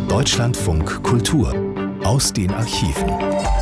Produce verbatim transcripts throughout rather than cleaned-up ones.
Deutschlandfunk Kultur aus den Archiven.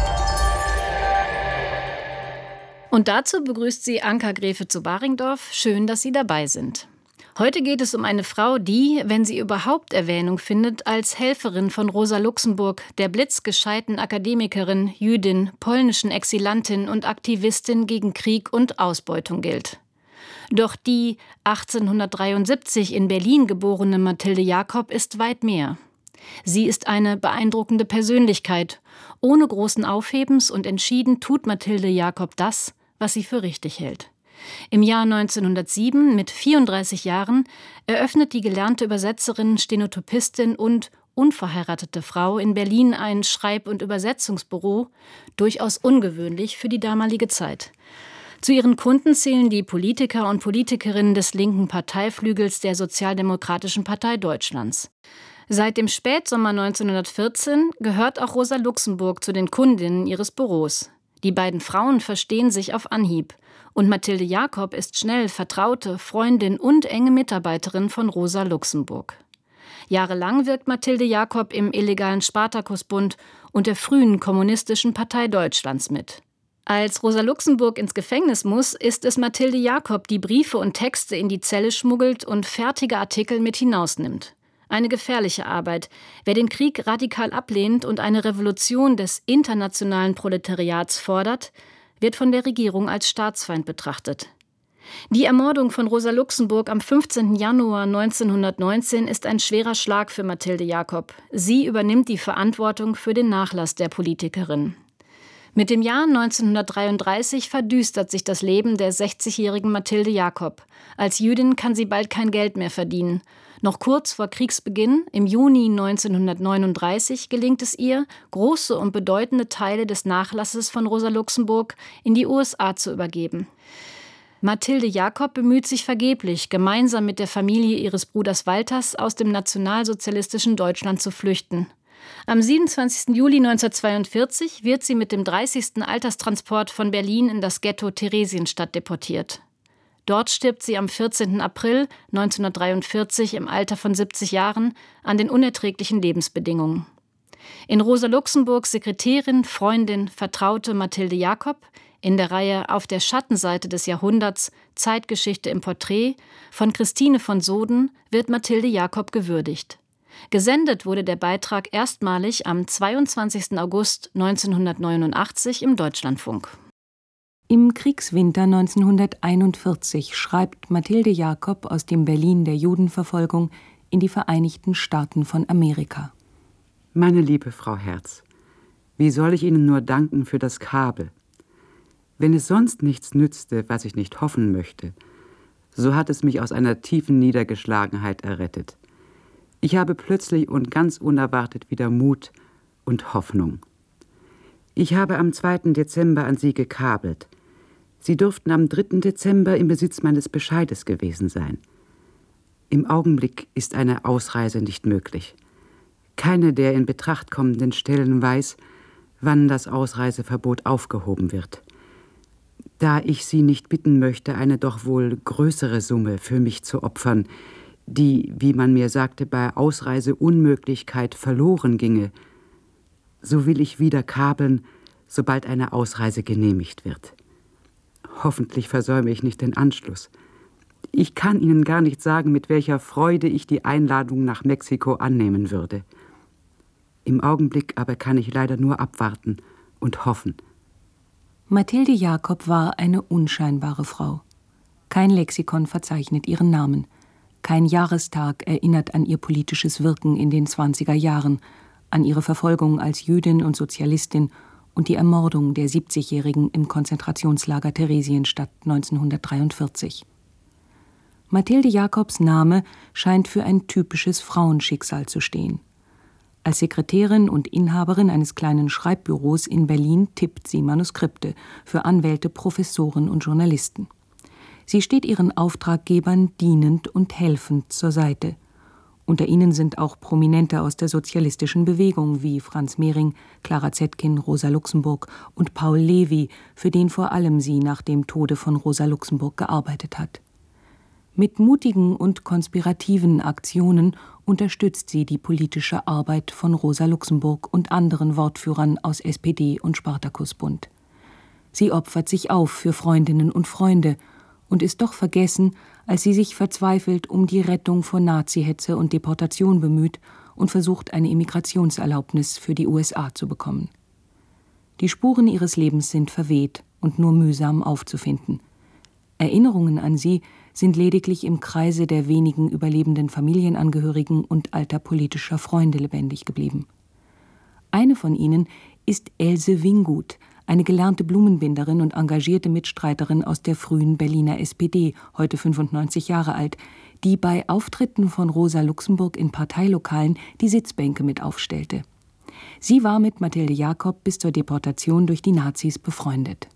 Und dazu begrüßt sie Anka Gräfe zu Baringdorf. Schön, dass Sie dabei sind. Heute geht es um eine Frau, die, wenn sie überhaupt Erwähnung findet, als Helferin von Rosa Luxemburg, der blitzgescheiten Akademikerin, Jüdin, polnischen Exilantin und Aktivistin gegen Krieg und Ausbeutung gilt. Doch die achtzehnhundertdreiundsiebzig in Berlin geborene Mathilde Jacob ist weit mehr. Sie ist eine beeindruckende Persönlichkeit. Ohne großen Aufhebens und entschieden tut Mathilde Jacob das, was sie für richtig hält. Im Jahr neunzehnhundertsieben, mit vierunddreißig Jahren, eröffnet die gelernte Übersetzerin, Stenotypistin und unverheiratete Frau in Berlin ein Schreib- und Übersetzungsbüro, durchaus ungewöhnlich für die damalige Zeit. Zu ihren Kunden zählen die Politiker und Politikerinnen des linken Parteiflügels der Sozialdemokratischen Partei Deutschlands. Seit dem Spätsommer neunzehnhundertvierzehn gehört auch Rosa Luxemburg zu den Kundinnen ihres Büros. Die beiden Frauen verstehen sich auf Anhieb. Und Mathilde Jacob ist schnell Vertraute, Freundin und enge Mitarbeiterin von Rosa Luxemburg. Jahrelang wirkt Mathilde Jacob im illegalen Spartakusbund und der frühen Kommunistischen Partei Deutschlands mit. Als Rosa Luxemburg ins Gefängnis muss, ist es Mathilde Jacob, die Briefe und Texte in die Zelle schmuggelt und fertige Artikel mit hinausnimmt. Eine gefährliche Arbeit. Wer den Krieg radikal ablehnt und eine Revolution des internationalen Proletariats fordert, wird von der Regierung als Staatsfeind betrachtet. Die Ermordung von Rosa Luxemburg am fünfzehnten Januar neunzehnhundertneunzehn ist ein schwerer Schlag für Mathilde Jacob. Sie übernimmt die Verantwortung für den Nachlass der Politikerin. Mit dem Jahr neunzehnhundertdreiunddreißig verdüstert sich das Leben der sechzigjährigen Mathilde Jacob. Als Jüdin kann sie bald kein Geld mehr verdienen. Noch kurz vor Kriegsbeginn, im Juni neunzehnhundertneununddreißig, gelingt es ihr, große und bedeutende Teile des Nachlasses von Rosa Luxemburg in die U S A zu übergeben. Mathilde Jacob bemüht sich vergeblich, gemeinsam mit der Familie ihres Bruders Walters aus dem nationalsozialistischen Deutschland zu flüchten. Am siebenundzwanzigsten Juli neunzehnhundertzweiundvierzig wird sie mit dem dreißigsten Alterstransport von Berlin in das Ghetto Theresienstadt deportiert. Dort stirbt sie am vierzehnten April neunzehnhundertdreiundvierzig im Alter von siebzig Jahren an den unerträglichen Lebensbedingungen. In Rosa Luxemburgs Sekretärin, Freundin, Vertraute Mathilde Jacob in der Reihe Auf der Schattenseite des Jahrhunderts – Zeitgeschichte im Porträt von Christine von Soden wird Mathilde Jacob gewürdigt. Gesendet wurde der Beitrag erstmalig am zweiundzwanzigsten August neunzehnhundertneunundachtzig im Deutschlandfunk. Im Kriegswinter neunzehnhunderteinundvierzig schreibt Mathilde Jacob aus dem Berlin der Judenverfolgung in die Vereinigten Staaten von Amerika. Meine liebe Frau Herz, wie soll ich Ihnen nur danken für das Kabel? Wenn es sonst nichts nützte, was ich nicht hoffen möchte, so hat es mich aus einer tiefen Niedergeschlagenheit errettet. Ich habe plötzlich und ganz unerwartet wieder Mut und Hoffnung. Ich habe am zweiten Dezember an Sie gekabelt. Sie dürften am dritten Dezember im Besitz meines Bescheides gewesen sein. Im Augenblick ist eine Ausreise nicht möglich. Keine der in Betracht kommenden Stellen weiß, wann das Ausreiseverbot aufgehoben wird. Da ich Sie nicht bitten möchte, eine doch wohl größere Summe für mich zu opfern, die, wie man mir sagte, bei Ausreiseunmöglichkeit verloren ginge, so will ich wieder kabeln, sobald eine Ausreise genehmigt wird. Hoffentlich versäume ich nicht den Anschluss. Ich kann Ihnen gar nicht sagen, mit welcher Freude ich die Einladung nach Mexiko annehmen würde. Im Augenblick aber kann ich leider nur abwarten und hoffen. Mathilde Jacob war eine unscheinbare Frau. Kein Lexikon verzeichnet ihren Namen. Kein Jahrestag erinnert an ihr politisches Wirken in den zwanziger Jahren, an ihre Verfolgung als Jüdin und Sozialistin und die Ermordung der siebzigjährigen im Konzentrationslager Theresienstadt neunzehnhundertdreiundvierzig. Mathilde Jacobs Name scheint für ein typisches Frauenschicksal zu stehen. Als Sekretärin und Inhaberin eines kleinen Schreibbüros in Berlin tippt sie Manuskripte für Anwälte, Professoren und Journalisten. Sie steht ihren Auftraggebern dienend und helfend zur Seite. Unter ihnen sind auch Prominente aus der sozialistischen Bewegung wie Franz Mehring, Clara Zetkin, Rosa Luxemburg und Paul Levi, für den vor allem sie nach dem Tode von Rosa Luxemburg gearbeitet hat. Mit mutigen und konspirativen Aktionen unterstützt sie die politische Arbeit von Rosa Luxemburg und anderen Wortführern aus S P D und Spartakusbund. Sie opfert sich auf für Freundinnen und Freunde und ist doch vergessen, als sie sich verzweifelt um die Rettung vor Nazihetze und Deportation bemüht und versucht, eine Immigrationserlaubnis für die U S A zu bekommen. Die Spuren ihres Lebens sind verweht und nur mühsam aufzufinden. Erinnerungen an sie sind lediglich im Kreise der wenigen überlebenden Familienangehörigen und alter politischer Freunde lebendig geblieben. Eine von ihnen ist Else Wingut, eine gelernte Blumenbinderin und engagierte Mitstreiterin aus der frühen Berliner S P D, heute fünfundneunzig Jahre alt, die bei Auftritten von Rosa Luxemburg in Parteilokalen die Sitzbänke mit aufstellte. Sie war mit Mathilde Jacob bis zur Deportation durch die Nazis befreundet.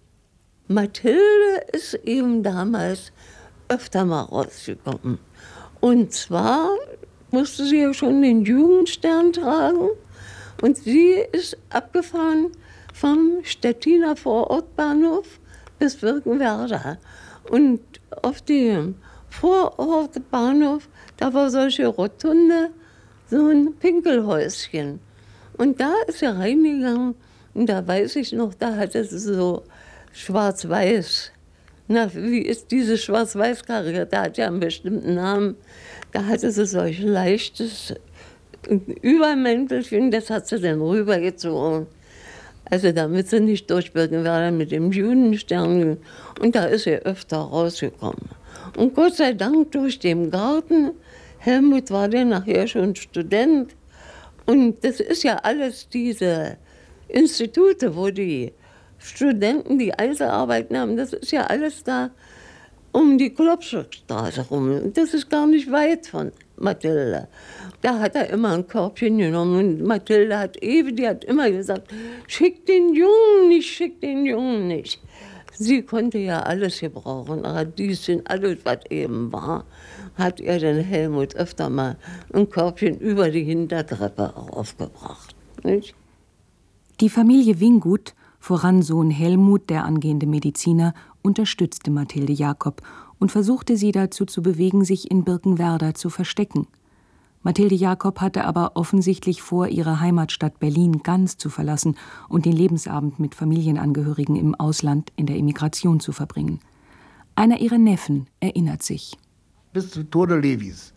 Mathilde ist eben damals öfter mal rausgekommen. Und zwar musste sie ja schon den Jugendstern tragen und sie ist abgefahren vom Stettiner Vorortbahnhof bis Birkenwerder. Und auf dem Vorortbahnhof, da war solche Rotunde, so ein Pinkelhäuschen. Und da ist sie reingegangen und da weiß ich noch, da hatte sie so schwarz-weiß. Na, wie ist diese Schwarz-Weiß-Karriere? Da hat ja einen bestimmten Namen. Da hatte sie solch leichtes Übermäntelchen, das hat sie dann rübergezogen. Also damit sie nicht durch Birkenwerder mit dem Judenstern. Und da ist sie öfter rausgekommen. Und Gott sei Dank durch den Garten. Helmut war dann nachher schon Student. Und das ist ja alles diese Institute, wo die Studenten die Einzelarbeiten haben. Das ist ja alles da um die Klopstockstraße rum. Das ist gar nicht weit von Mathilde. Da hat er immer ein Körbchen genommen und Mathilde hat ewig, die hat immer gesagt, schick den Jungen nicht, schick den Jungen nicht. Sie konnte ja alles gebrauchen, Radieschen, alles, was eben war, hat ihr den Helmut öfter mal ein Körbchen über die Hintertreppe aufgebracht. Nicht? Die Familie Wingut, voran Sohn Helmut, der angehende Mediziner, unterstützte Mathilde Jacob und versuchte sie dazu zu bewegen, sich in Birkenwerder zu verstecken. Mathilde Jacob hatte aber offensichtlich vor, ihre Heimatstadt Berlin ganz zu verlassen und den Lebensabend mit Familienangehörigen im Ausland in der Emigration zu verbringen. Einer ihrer Neffen erinnert sich. Bis zum Tode Levis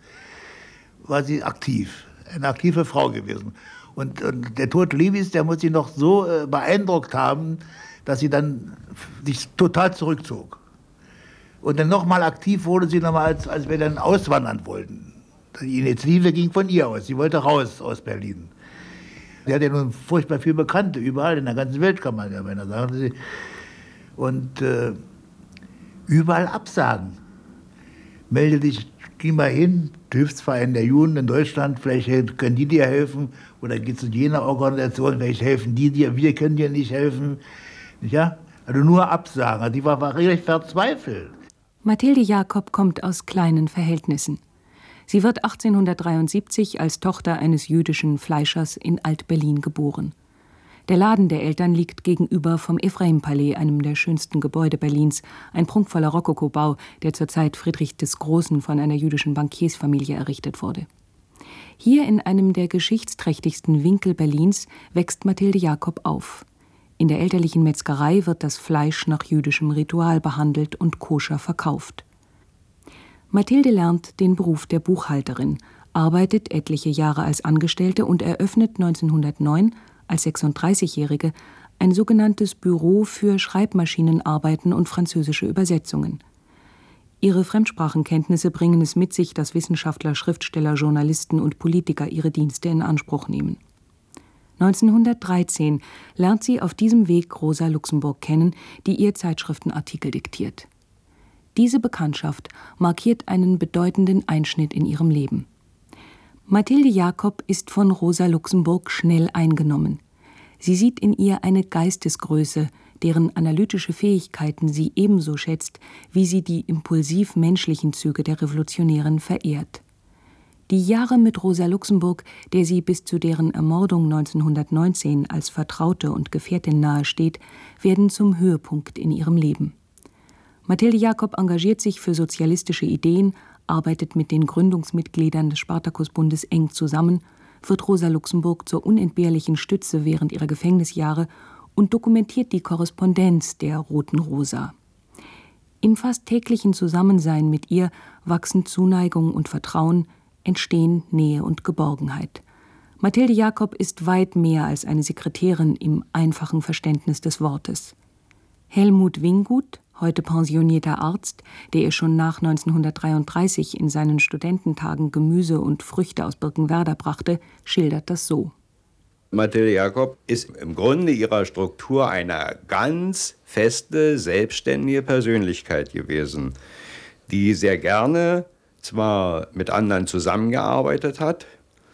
war sie aktiv, eine aktive Frau gewesen. Und, und der Tod Levis, der muss sie noch so äh, beeindruckt haben, dass sie dann sich total zurückzog. Und dann nochmal aktiv wurde sie, nochmal, als, als wir dann auswandern wollten. Die Initiative ging von ihr aus. Sie wollte raus aus Berlin. Sie hat ja nun furchtbar viel Bekannte, überall in der ganzen Welt, kann man ja beinahe sagen. Und äh, überall Absagen. Melde dich, geh mal hin, Hilfsverein der Juden in Deutschland, vielleicht können die dir helfen. Oder geh zu jener Organisation, vielleicht helfen die dir, wir können dir nicht helfen. Ja? Also nur Absagen. Die war, war richtig verzweifelt. Mathilde Jacob kommt aus kleinen Verhältnissen. Sie wird achtzehnhundertdreiundsiebzig als Tochter eines jüdischen Fleischers in Alt-Berlin geboren. Der Laden der Eltern liegt gegenüber vom Ephraim-Palais, einem der schönsten Gebäude Berlins, ein prunkvoller Rokokobau, der zur Zeit Friedrich des Großen von einer jüdischen Bankiersfamilie errichtet wurde. Hier in einem der geschichtsträchtigsten Winkel Berlins wächst Mathilde Jacob auf. In der elterlichen Metzgerei wird das Fleisch nach jüdischem Ritual behandelt und koscher verkauft. Mathilde lernt den Beruf der Buchhalterin, arbeitet etliche Jahre als Angestellte und eröffnet neunzehnhundertneun als sechsunddreißigjährige ein sogenanntes Büro für Schreibmaschinenarbeiten und französische Übersetzungen. Ihre Fremdsprachenkenntnisse bringen es mit sich, dass Wissenschaftler, Schriftsteller, Journalisten und Politiker ihre Dienste in Anspruch nehmen. neunzehnhundertdreizehn lernt sie auf diesem Weg Rosa Luxemburg kennen, die ihr Zeitschriftenartikel diktiert. Diese Bekanntschaft markiert einen bedeutenden Einschnitt in ihrem Leben. Mathilde Jacob ist von Rosa Luxemburg schnell eingenommen. Sie sieht in ihr eine Geistesgröße, deren analytische Fähigkeiten sie ebenso schätzt, wie sie die impulsiv menschlichen Züge der Revolutionärin verehrt. Die Jahre mit Rosa Luxemburg, der sie bis zu deren Ermordung neunzehnhundertneunzehn als Vertraute und Gefährtin nahesteht, werden zum Höhepunkt in ihrem Leben. Mathilde Jacob engagiert sich für sozialistische Ideen, arbeitet mit den Gründungsmitgliedern des Spartakusbundes eng zusammen, wird Rosa Luxemburg zur unentbehrlichen Stütze während ihrer Gefängnisjahre und dokumentiert die Korrespondenz der Roten Rosa. Im fast täglichen Zusammensein mit ihr wachsen Zuneigung und Vertrauen, entstehen Nähe und Geborgenheit. Mathilde Jacob ist weit mehr als eine Sekretärin im einfachen Verständnis des Wortes. Helmut Winggut, heute pensionierter Arzt, der ihr schon nach neunzehnhundertdreiunddreißig in seinen Studententagen Gemüse und Früchte aus Birkenwerder brachte, schildert das so. Mathilde Jacob ist im Grunde ihrer Struktur eine ganz feste, selbstständige Persönlichkeit gewesen, die sehr gerne zwar mit anderen zusammengearbeitet hat,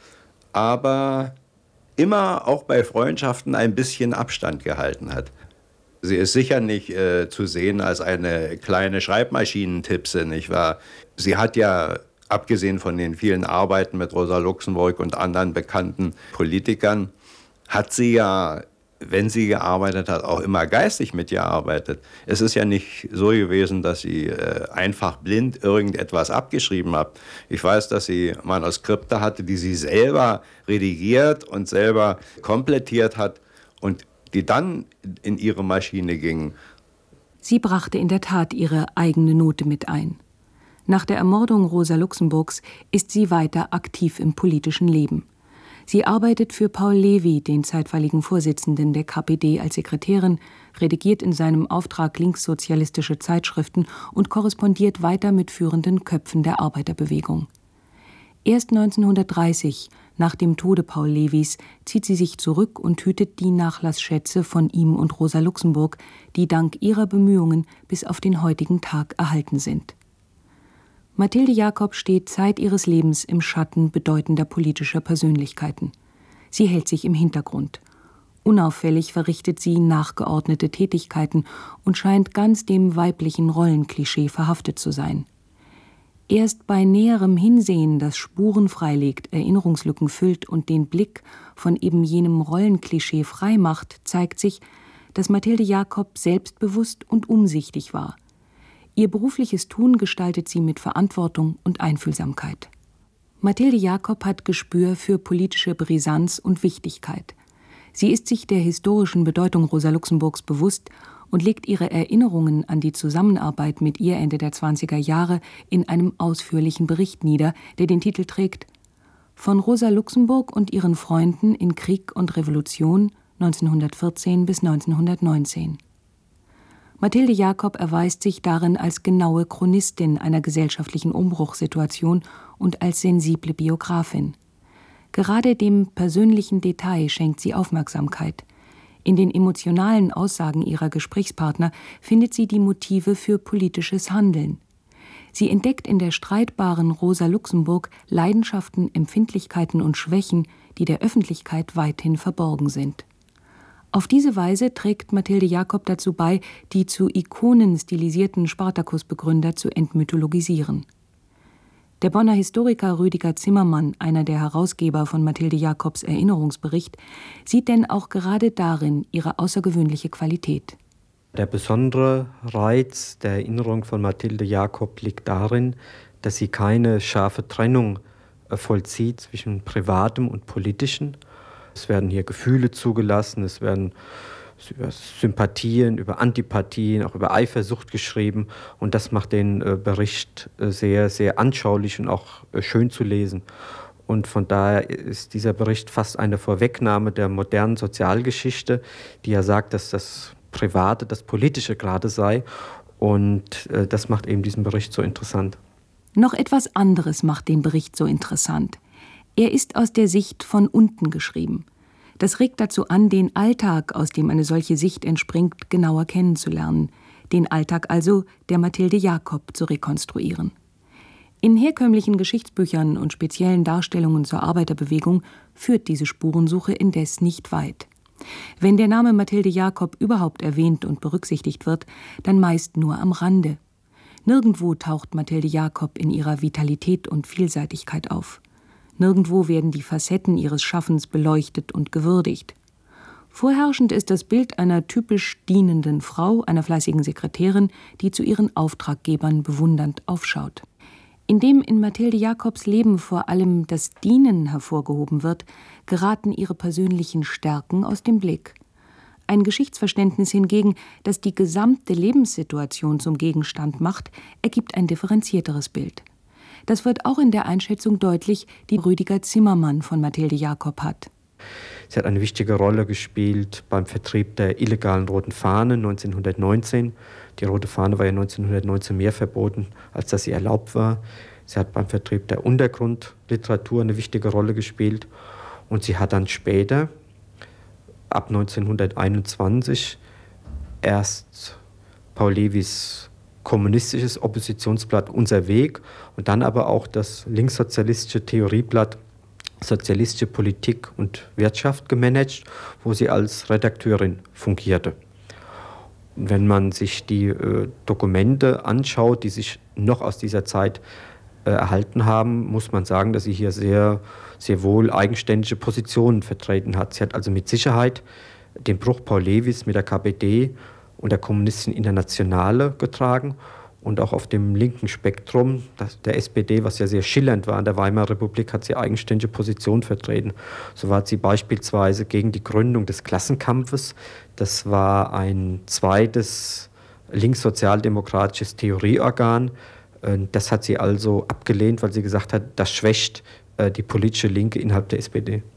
aber immer auch bei Freundschaften ein bisschen Abstand gehalten hat. Sie ist sicher nicht äh, zu sehen als eine kleine Schreibmaschinentipse, nicht wahr? Sie hat ja, abgesehen von den vielen Arbeiten mit Rosa Luxemburg und anderen bekannten Politikern, hat sie ja, wenn sie gearbeitet hat, auch immer geistig mitgearbeitet. Es ist ja nicht so gewesen, dass sie äh, einfach blind irgendetwas abgeschrieben hat. Ich weiß, dass sie Manuskripte hatte, die sie selber redigiert und selber komplettiert hat und die dann in ihre Maschine gingen. Sie brachte in der Tat ihre eigene Note mit ein. Nach der Ermordung Rosa Luxemburgs ist sie weiter aktiv im politischen Leben. Sie arbeitet für Paul Levi, den zeitweiligen Vorsitzenden der K P D, als Sekretärin, redigiert in seinem Auftrag linkssozialistische Zeitschriften und korrespondiert weiter mit führenden Köpfen der Arbeiterbewegung. Erst neunzehnhundertdreißig, nach dem Tode Paul Levis, zieht sie sich zurück und hütet die Nachlassschätze von ihm und Rosa Luxemburg, die dank ihrer Bemühungen bis auf den heutigen Tag erhalten sind. Mathilde Jacob steht Zeit ihres Lebens im Schatten bedeutender politischer Persönlichkeiten. Sie hält sich im Hintergrund. Unauffällig verrichtet sie nachgeordnete Tätigkeiten und scheint ganz dem weiblichen Rollenklischee verhaftet zu sein. Erst bei näherem Hinsehen, das Spuren freilegt, Erinnerungslücken füllt und den Blick von eben jenem Rollenklischee frei macht, zeigt sich, dass Mathilde Jacob selbstbewusst und umsichtig war. Ihr berufliches Tun gestaltet sie mit Verantwortung und Einfühlsamkeit. Mathilde Jacob hat Gespür für politische Brisanz und Wichtigkeit. Sie ist sich der historischen Bedeutung Rosa Luxemburgs bewusst und legt ihre Erinnerungen an die Zusammenarbeit mit ihr Ende der zwanziger Jahre in einem ausführlichen Bericht nieder, der den Titel trägt »Von Rosa Luxemburg und ihren Freunden in Krieg und Revolution neunzehnhundertvierzehn bis neunzehnhundertneunzehn«. Mathilde Jacob erweist sich darin als genaue Chronistin einer gesellschaftlichen Umbruchssituation und als sensible Biografin. Gerade dem persönlichen Detail schenkt sie Aufmerksamkeit. In den emotionalen Aussagen ihrer Gesprächspartner findet sie die Motive für politisches Handeln. Sie entdeckt in der streitbaren Rosa Luxemburg Leidenschaften, Empfindlichkeiten und Schwächen, die der Öffentlichkeit weithin verborgen sind. Auf diese Weise trägt Mathilde Jacob dazu bei, die zu Ikonen stilisierten Spartakusbegründer zu entmythologisieren. Der Bonner Historiker Rüdiger Zimmermann, einer der Herausgeber von Mathilde Jacobs Erinnerungsbericht, sieht denn auch gerade darin ihre außergewöhnliche Qualität. Der besondere Reiz der Erinnerung von Mathilde Jacob liegt darin, dass sie keine scharfe Trennung vollzieht zwischen Privatem und Politischem. Es werden hier Gefühle zugelassen, es werden über Sympathien, über Antipathien, auch über Eifersucht geschrieben. Und das macht den Bericht sehr, sehr anschaulich und auch schön zu lesen. Und von daher ist dieser Bericht fast eine Vorwegnahme der modernen Sozialgeschichte, die ja sagt, dass das Private das Politische gerade sei. Und das macht eben diesen Bericht so interessant. Noch etwas anderes macht den Bericht so interessant. Er ist aus der Sicht von unten geschrieben. Das regt dazu an, den Alltag, aus dem eine solche Sicht entspringt, genauer kennenzulernen. Den Alltag also der Mathilde Jacob zu rekonstruieren. In herkömmlichen Geschichtsbüchern und speziellen Darstellungen zur Arbeiterbewegung führt diese Spurensuche indes nicht weit. Wenn der Name Mathilde Jacob überhaupt erwähnt und berücksichtigt wird, dann meist nur am Rande. Nirgendwo taucht Mathilde Jacob in ihrer Vitalität und Vielseitigkeit auf. Nirgendwo werden die Facetten ihres Schaffens beleuchtet und gewürdigt. Vorherrschend ist das Bild einer typisch dienenden Frau, einer fleißigen Sekretärin, die zu ihren Auftraggebern bewundernd aufschaut. Indem in Mathilde Jacobs Leben vor allem das Dienen hervorgehoben wird, geraten ihre persönlichen Stärken aus dem Blick. Ein Geschichtsverständnis hingegen, das die gesamte Lebenssituation zum Gegenstand macht, ergibt ein differenzierteres Bild. Das wird auch in der Einschätzung deutlich, die Rüdiger Zimmermann von Mathilde Jacob hat. Sie hat eine wichtige Rolle gespielt beim Vertrieb der illegalen Roten Fahne neunzehnhundertneunzehn. Die Rote Fahne war ja neunzehnhundertneunzehn mehr verboten, als dass sie erlaubt war. Sie hat beim Vertrieb der Untergrundliteratur eine wichtige Rolle gespielt. Und sie hat dann später, ab neunzehnhunderteinundzwanzig, erst Paul Levys kommunistisches Oppositionsblatt Unser Weg und dann aber auch das linkssozialistische Theorieblatt Sozialistische Politik und Wirtschaft gemanagt, wo sie als Redakteurin fungierte. Und wenn man sich die äh, Dokumente anschaut, die sich noch aus dieser Zeit äh, erhalten haben, muss man sagen, dass sie hier sehr, sehr wohl eigenständige Positionen vertreten hat. Sie hat also mit Sicherheit den Bruch Paul Levys mit der K P D und der Kommunistischen Internationale getragen und auch auf dem linken Spektrum das, der S P D, was ja sehr schillernd war in der Weimarer Republik, hat sie eigenständige Positionen vertreten. So war sie beispielsweise gegen die Gründung des Klassenkampfes. Das war ein zweites linkssozialdemokratisches Theorieorgan. Das hat sie also abgelehnt, weil sie gesagt hat, das schwächt die politische Linke innerhalb der S P D.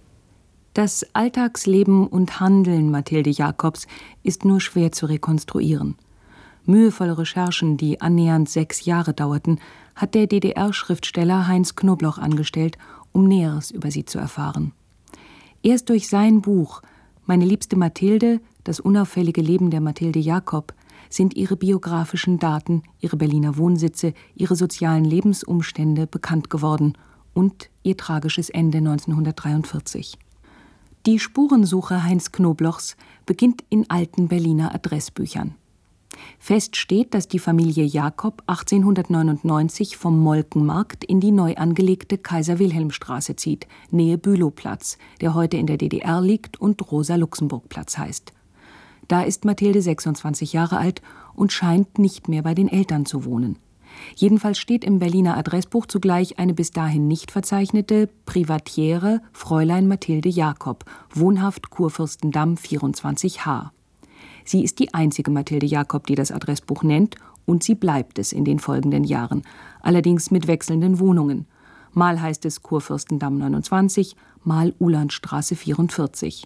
Das Alltagsleben und Handeln Mathilde Jacobs ist nur schwer zu rekonstruieren. Mühevolle Recherchen, die annähernd sechs Jahre dauerten, hat der D D R-Schriftsteller Heinz Knobloch angestellt, um Näheres über sie zu erfahren. Erst durch sein Buch »Meine liebste Mathilde, das unauffällige Leben der Mathilde Jacob« sind ihre biografischen Daten, ihre Berliner Wohnsitze, ihre sozialen Lebensumstände bekannt geworden und ihr tragisches Ende neunzehnhundertdreiundvierzig. Die Spurensuche Heinz Knoblochs beginnt in alten Berliner Adressbüchern. Fest steht, dass die Familie Jacob achtzehnhundertneunundneunzig vom Molkenmarkt in die neu angelegte Kaiser-Wilhelm-Straße zieht, Nähe Bülowplatz, der heute in der D D R liegt und Rosa-Luxemburg-Platz heißt. Da ist Mathilde sechsundzwanzig Jahre alt und scheint nicht mehr bei den Eltern zu wohnen. Jedenfalls steht im Berliner Adressbuch zugleich eine bis dahin nicht verzeichnete Privatiere Fräulein Mathilde Jacob, wohnhaft Kurfürstendamm vierundzwanzig H. Sie ist die einzige Mathilde Jacob, die das Adressbuch nennt, und sie bleibt es in den folgenden Jahren, allerdings mit wechselnden Wohnungen. Mal heißt es Kurfürstendamm neunundzwanzig, mal Uhlandstraße vierundvierzig.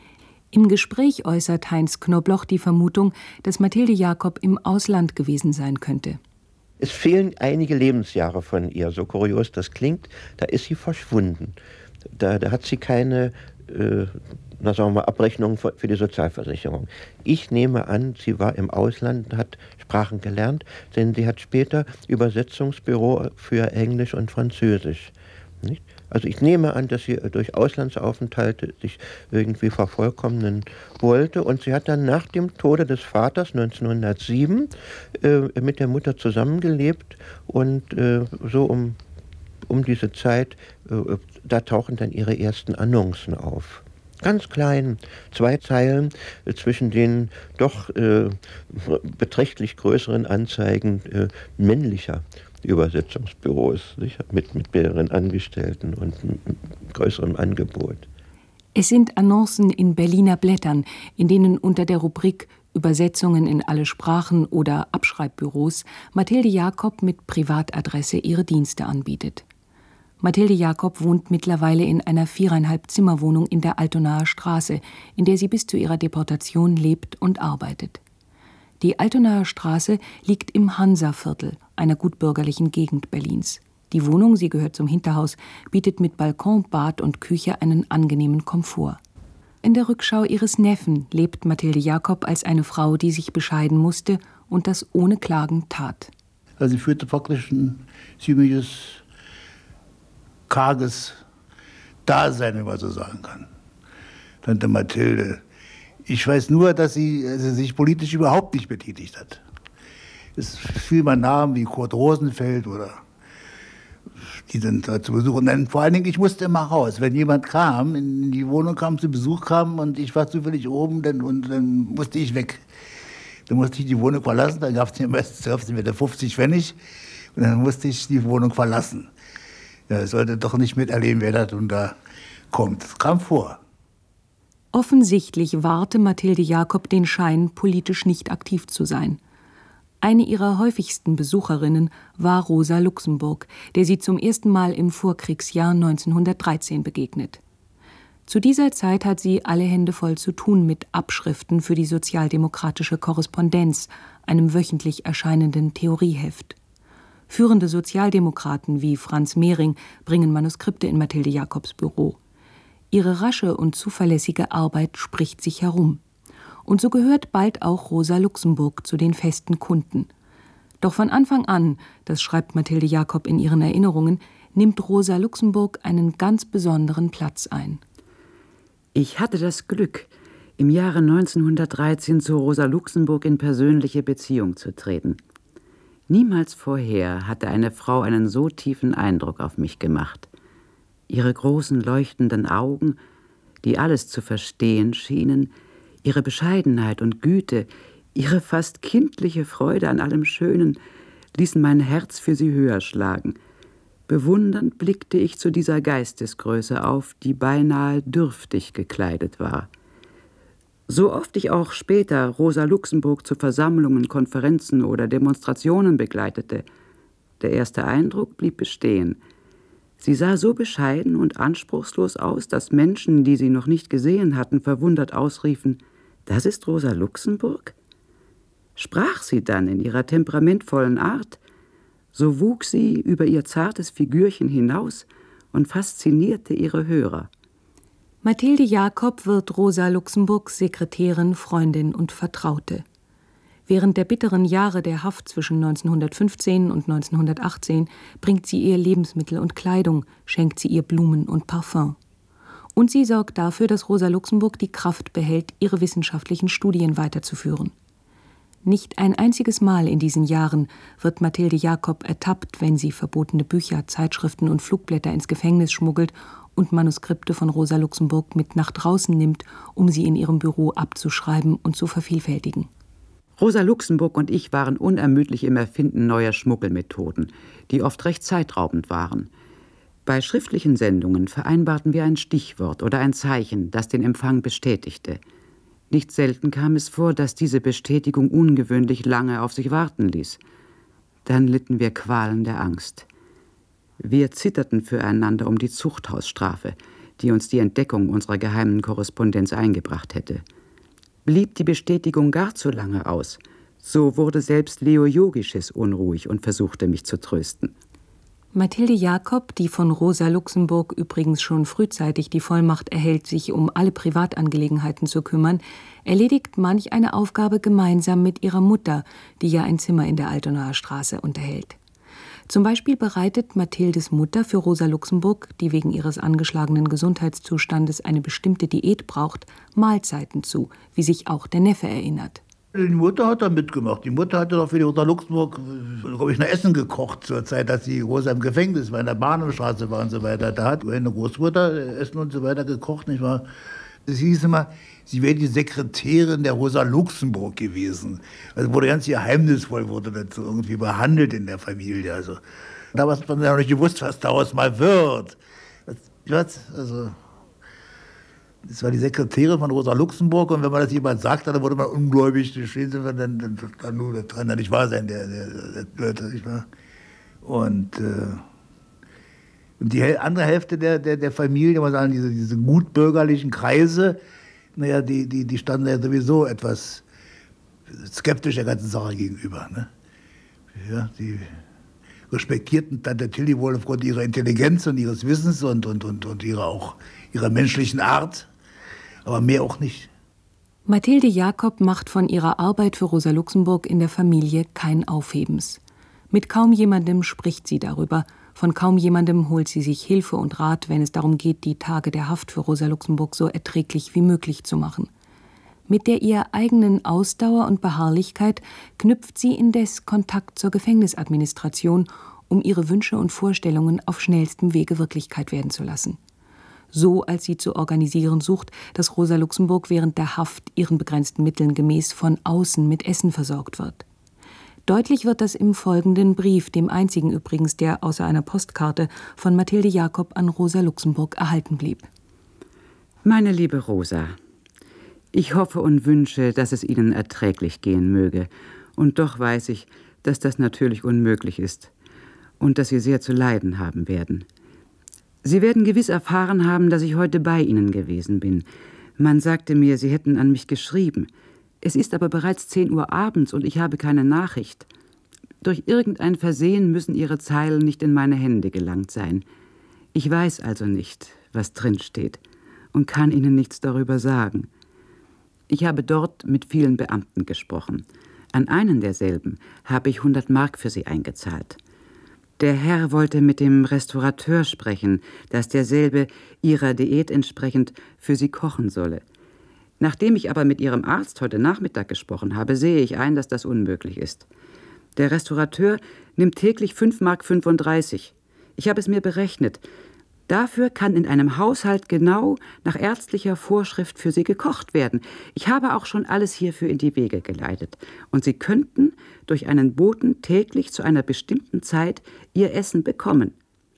Im Gespräch äußert Heinz Knobloch die Vermutung, dass Mathilde Jacob im Ausland gewesen sein könnte. Es fehlen einige Lebensjahre von ihr, so kurios das klingt, da ist sie verschwunden. Da, da hat sie keine äh, na sagen wir mal, Abrechnung für, für die Sozialversicherung. Ich nehme an, sie war im Ausland, hat Sprachen gelernt, denn sie hat später Übersetzungsbüro für Englisch und Französisch. Nicht? Also ich nehme an, dass sie durch Auslandsaufenthalte sich irgendwie vervollkommnen wollte und sie hat dann nach dem Tode des Vaters neunzehnhundertsieben äh, mit der Mutter zusammengelebt und äh, so um, um diese Zeit, äh, da tauchen dann ihre ersten Annoncen auf. Ganz klein, zwei Zeilen äh, zwischen den doch äh, beträchtlich größeren Anzeigen äh, männlicher Übersetzungsbüros, nicht? Mit, mit mehreren Angestellten und größerem Angebot. Es sind Annoncen in Berliner Blättern, in denen unter der Rubrik Übersetzungen in alle Sprachen oder Abschreibbüros Mathilde Jacob mit Privatadresse ihre Dienste anbietet. Mathilde Jacob wohnt mittlerweile in einer viereinhalb Zimmerwohnung in der Altonaer Straße, in der sie bis zu ihrer Deportation lebt und arbeitet. Die Altonaer Straße liegt im Hansa-Viertel, einer gutbürgerlichen Gegend Berlins. Die Wohnung, sie gehört zum Hinterhaus, bietet mit Balkon, Bad und Küche einen angenehmen Komfort. In der Rückschau ihres Neffen lebt Mathilde Jacob als eine Frau, die sich bescheiden musste und das ohne Klagen tat. Also sie führte faktisch ein ziemliches karges Dasein, wenn man so sagen kann. Tante Mathilde. Ich weiß nur, dass sie also sich politisch überhaupt nicht betätigt hat. Es fiel mal Namen wie Kurt Rosenfeld oder die sind da zu Besuch. Und dann, vor allen Dingen, ich musste immer raus. Wenn jemand kam, in die Wohnung kam, zu Besuch kam und ich war zufällig oben, dann, und dann musste ich weg. Dann musste ich die Wohnung verlassen, dann gab es mir meistens fünfzig Pfennig. Und dann musste ich die Wohnung verlassen. Ja, ich sollte doch nicht miterleben, wer da und da kommt. Das kam vor. Offensichtlich wahrte Mathilde Jacob den Schein, politisch nicht aktiv zu sein. Eine ihrer häufigsten Besucherinnen war Rosa Luxemburg, der sie zum ersten Mal im Vorkriegsjahr neunzehnhundertdreizehn begegnet. Zu dieser Zeit hat sie alle Hände voll zu tun mit Abschriften für die Sozialdemokratische Korrespondenz, einem wöchentlich erscheinenden Theorieheft. Führende Sozialdemokraten wie Franz Mehring bringen Manuskripte in Mathilde Jacobs Büro. Ihre rasche und zuverlässige Arbeit spricht sich herum. Und so gehört bald auch Rosa Luxemburg zu den festen Kunden. Doch von Anfang an, das schreibt Mathilde Jacob in ihren Erinnerungen, nimmt Rosa Luxemburg einen ganz besonderen Platz ein. Ich hatte das Glück, im Jahre neunzehnhundertdreizehn zu Rosa Luxemburg in persönliche Beziehung zu treten. Niemals vorher hatte eine Frau einen so tiefen Eindruck auf mich gemacht. Ihre großen leuchtenden Augen, die alles zu verstehen schienen, ihre Bescheidenheit und Güte, ihre fast kindliche Freude an allem Schönen, ließen mein Herz für sie höher schlagen. Bewundernd blickte ich zu dieser Geistesgröße auf, die beinahe dürftig gekleidet war. So oft ich auch später Rosa Luxemburg zu Versammlungen, Konferenzen oder Demonstrationen begleitete, der erste Eindruck blieb bestehen. Sie sah so bescheiden und anspruchslos aus, dass Menschen, die sie noch nicht gesehen hatten, verwundert ausriefen: »Das ist Rosa Luxemburg?« Sprach sie dann in ihrer temperamentvollen Art, so wuchs sie über ihr zartes Figürchen hinaus und faszinierte ihre Hörer. Mathilde Jacob wird Rosa Luxemburgs Sekretärin, Freundin und Vertraute. Während der bitteren Jahre der Haft zwischen neunzehnhundertfünfzehn und neunzehnhundertachtzehn bringt sie ihr Lebensmittel und Kleidung, schenkt sie ihr Blumen und Parfum. Und sie sorgt dafür, dass Rosa Luxemburg die Kraft behält, ihre wissenschaftlichen Studien weiterzuführen. Nicht ein einziges Mal in diesen Jahren wird Mathilde Jacob ertappt, wenn sie verbotene Bücher, Zeitschriften und Flugblätter ins Gefängnis schmuggelt und Manuskripte von Rosa Luxemburg mit nach draußen nimmt, um sie in ihrem Büro abzuschreiben und zu vervielfältigen. Rosa Luxemburg und ich waren unermüdlich im Erfinden neuer Schmuggelmethoden, die oft recht zeitraubend waren. Bei schriftlichen Sendungen vereinbarten wir ein Stichwort oder ein Zeichen, das den Empfang bestätigte. Nicht selten kam es vor, dass diese Bestätigung ungewöhnlich lange auf sich warten ließ. Dann litten wir Qualen der Angst. Wir zitterten füreinander um die Zuchthausstrafe, die uns die Entdeckung unserer geheimen Korrespondenz eingebracht hätte. Blieb die Bestätigung gar zu lange aus, so wurde selbst Leo Jogisches unruhig und versuchte, mich zu trösten. Mathilde Jacob, die von Rosa Luxemburg übrigens schon frühzeitig die Vollmacht erhält, sich um alle Privatangelegenheiten zu kümmern, erledigt manch eine Aufgabe gemeinsam mit ihrer Mutter, die ja ein Zimmer in der Altonaer Straße unterhält. Zum Beispiel bereitet Mathildes Mutter für Rosa Luxemburg, die wegen ihres angeschlagenen Gesundheitszustandes eine bestimmte Diät braucht, Mahlzeiten zu, wie sich auch der Neffe erinnert. Die Mutter hat da mitgemacht. Die Mutter hatte doch für die Rosa Luxemburg, glaube ich, ein Essen gekocht zur Zeit, dass die Rosa im Gefängnis war, in der Bahnhofstraße war und so weiter. Da hat meine Großmutter Essen und so weiter gekocht, nicht wahr? Das hieß immer, sie wäre die Sekretärin der Rosa Luxemburg gewesen. Also wurde ganz geheimnisvoll, wurde das so irgendwie behandelt in der Familie. Also damals hat man ja noch nicht gewusst, was daraus mal wird. Was? Also, das war die Sekretärin von Rosa Luxemburg, und wenn man das jemand sagt, dann wurde man ungläubig. Stehen Sie, dann, dann, dann, dann, das kann ja nicht wahr sein, der, der, der, der nicht wahr? Und, äh, und die andere Hälfte der, der, der Familie, man sagen, diese, diese gutbürgerlichen Kreise, naja, die, die, die standen ja sowieso etwas skeptisch der ganzen Sache gegenüber. Ne? Ja, die respektierten Tante Tilly wohl aufgrund ihrer Intelligenz und ihres Wissens und, und, und, und ihrer, auch ihrer menschlichen Art, aber mehr auch nicht. Mathilde Jacob macht von ihrer Arbeit für Rosa Luxemburg in der Familie kein Aufhebens. Mit kaum jemandem spricht sie darüber, von kaum jemandem holt sie sich Hilfe und Rat, wenn es darum geht, die Tage der Haft für Rosa Luxemburg so erträglich wie möglich zu machen. Mit der ihr eigenen Ausdauer und Beharrlichkeit knüpft sie indes Kontakt zur Gefängnisadministration, um ihre Wünsche und Vorstellungen auf schnellstem Wege Wirklichkeit werden zu lassen. So als sie zu organisieren sucht, dass Rosa Luxemburg während der Haft ihren begrenzten Mitteln gemäß von außen mit Essen versorgt wird. Deutlich wird das im folgenden Brief, dem einzigen übrigens, der außer einer Postkarte von Mathilde Jacob an Rosa Luxemburg erhalten blieb. Meine liebe Rosa, ich hoffe und wünsche, dass es Ihnen erträglich gehen möge. Und doch weiß ich, dass das natürlich unmöglich ist und dass Sie sehr zu leiden haben werden. Sie werden gewiss erfahren haben, dass ich heute bei Ihnen gewesen bin. Man sagte mir, Sie hätten an mich geschrieben. Es ist aber bereits zehn Uhr abends und ich habe keine Nachricht. Durch irgendein Versehen müssen Ihre Zeilen nicht in meine Hände gelangt sein. Ich weiß also nicht, was drin steht und kann Ihnen nichts darüber sagen. Ich habe dort mit vielen Beamten gesprochen. An einen derselben habe ich hundert Mark für sie eingezahlt. Der Herr wollte mit dem Restaurateur sprechen, dass derselbe ihrer Diät entsprechend für sie kochen solle. Nachdem ich aber mit Ihrem Arzt heute Nachmittag gesprochen habe, sehe ich ein, dass das unmöglich ist. Der Restaurateur nimmt täglich fünf Mark fünfunddreißig. Ich habe es mir berechnet. Dafür kann in einem Haushalt genau nach ärztlicher Vorschrift für Sie gekocht werden. Ich habe auch schon alles hierfür in die Wege geleitet. Und Sie könnten durch einen Boten täglich zu einer bestimmten Zeit Ihr Essen bekommen.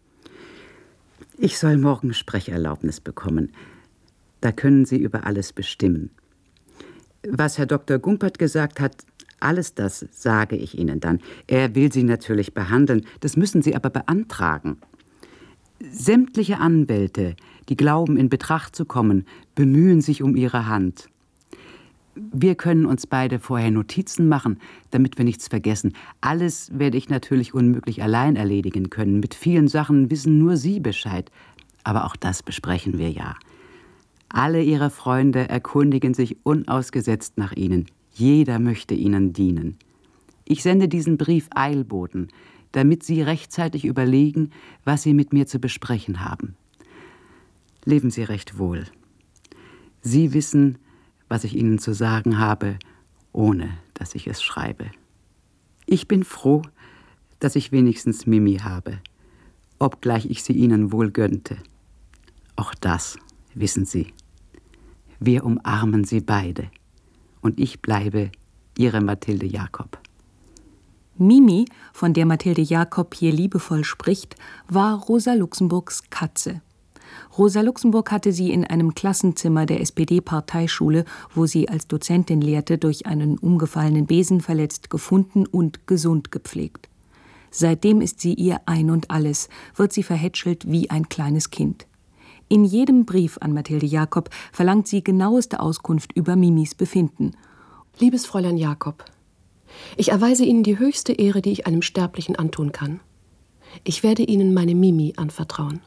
Ich soll morgen Sprecherlaubnis bekommen. Da können Sie über alles bestimmen. Was Herr Doktor Gumpert gesagt hat, alles das sage ich Ihnen dann. Er will Sie natürlich behandeln, das müssen Sie aber beantragen. Sämtliche Anwälte, die glauben, in Betracht zu kommen, bemühen sich um Ihre Hand. Wir können uns beide vorher Notizen machen, damit wir nichts vergessen. Alles werde ich natürlich unmöglich allein erledigen können. Mit vielen Sachen wissen nur Sie Bescheid. Aber auch das besprechen wir ja. Alle Ihre Freunde erkundigen sich unausgesetzt nach Ihnen. Jeder möchte Ihnen dienen. Ich sende diesen Brief eilboten, damit Sie rechtzeitig überlegen, was Sie mit mir zu besprechen haben. Leben Sie recht wohl. Sie wissen, was ich Ihnen zu sagen habe, ohne dass ich es schreibe. Ich bin froh, dass ich wenigstens Mimi habe, obgleich ich sie Ihnen wohl gönnte. Auch das wissen Sie. Wir umarmen Sie beide. Und ich bleibe Ihre Mathilde Jacob. Mimi, von der Mathilde Jacob hier liebevoll spricht, war Rosa Luxemburgs Katze. Rosa Luxemburg hatte sie in einem Klassenzimmer der S P D-Parteischule, wo sie als Dozentin lehrte, durch einen umgefallenen Besen verletzt gefunden und gesund gepflegt. Seitdem ist sie ihr Ein und Alles, wird sie verhätschelt wie ein kleines Kind. In jedem Brief an Mathilde Jacob verlangt sie genaueste Auskunft über Mimis Befinden. Liebes Fräulein Jacob, ich erweise Ihnen die höchste Ehre, die ich einem Sterblichen antun kann. Ich werde Ihnen meine Mimi anvertrauen.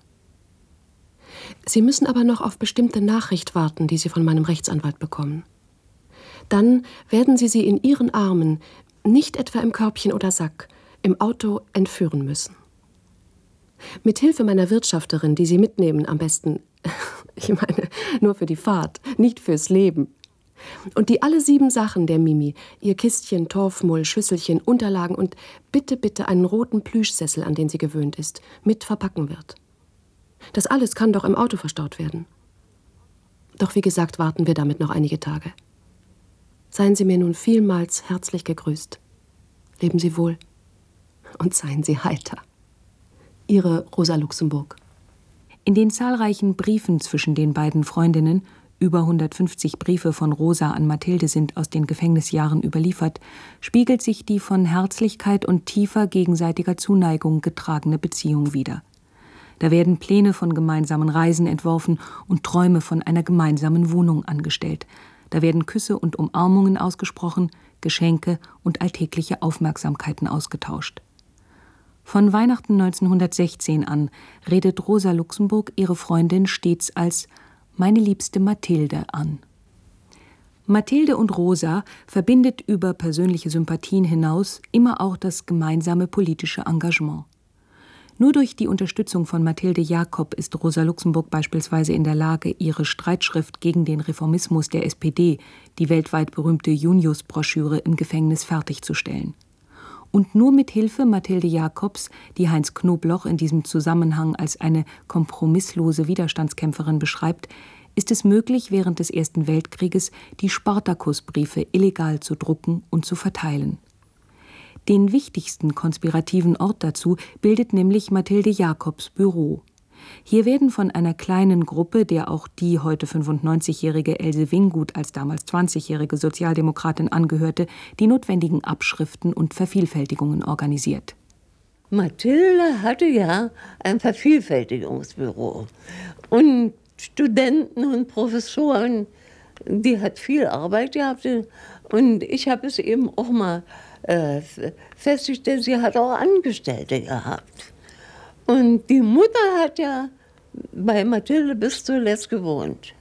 Sie müssen aber noch auf bestimmte Nachricht warten, die Sie von meinem Rechtsanwalt bekommen. Dann werden Sie sie in Ihren Armen, nicht etwa im Körbchen oder Sack, im Auto entführen müssen. Mit Hilfe meiner Wirtschafterin, die Sie mitnehmen, am besten, ich meine, nur für die Fahrt, nicht fürs Leben. Und die alle sieben Sachen der Mimi, ihr Kistchen, Torfmull, Schüsselchen, Unterlagen und bitte, bitte einen roten Plüschsessel, an den sie gewöhnt ist, mit verpacken wird. Das alles kann doch im Auto verstaut werden. Doch wie gesagt, warten wir damit noch einige Tage. Seien Sie mir nun vielmals herzlich gegrüßt. Leben Sie wohl und seien Sie heiter. Ihre Rosa Luxemburg. In den zahlreichen Briefen zwischen den beiden Freundinnen, über hundertfünfzig Briefe von Rosa an Mathilde sind aus den Gefängnisjahren überliefert, spiegelt sich die von Herzlichkeit und tiefer gegenseitiger Zuneigung getragene Beziehung wider. Da werden Pläne von gemeinsamen Reisen entworfen und Träume von einer gemeinsamen Wohnung angestellt. Da werden Küsse und Umarmungen ausgesprochen, Geschenke und alltägliche Aufmerksamkeiten ausgetauscht. Von Weihnachten neunzehnhundertsechzehn an redet Rosa Luxemburg ihre Freundin stets als »meine liebste Mathilde« an. Mathilde und Rosa verbindet über persönliche Sympathien hinaus immer auch das gemeinsame politische Engagement. Nur durch die Unterstützung von Mathilde Jacob ist Rosa Luxemburg beispielsweise in der Lage, ihre Streitschrift gegen den Reformismus der S P D, die weltweit berühmte Junius-Broschüre, im Gefängnis fertigzustellen. Und nur mit Hilfe Mathilde Jacobs, die Heinz Knobloch in diesem Zusammenhang als eine kompromisslose Widerstandskämpferin beschreibt, ist es möglich, während des Ersten Weltkrieges die Spartakusbriefe illegal zu drucken und zu verteilen. Den wichtigsten konspirativen Ort dazu bildet nämlich Mathilde Jacobs Büro. Hier werden von einer kleinen Gruppe, der auch die heute fünfundneunzigjährige Else Wingut als damals zwanzigjährige Sozialdemokratin angehörte, die notwendigen Abschriften und Vervielfältigungen organisiert. Mathilde hatte ja ein Vervielfältigungsbüro. Und Studenten und Professoren, die hat viel Arbeit gehabt. Und ich habe es eben auch mal äh, festgestellt, sie hat auch Angestellte gehabt. Und die Mutter hat ja bei Mathilde bis zuletzt gewohnt.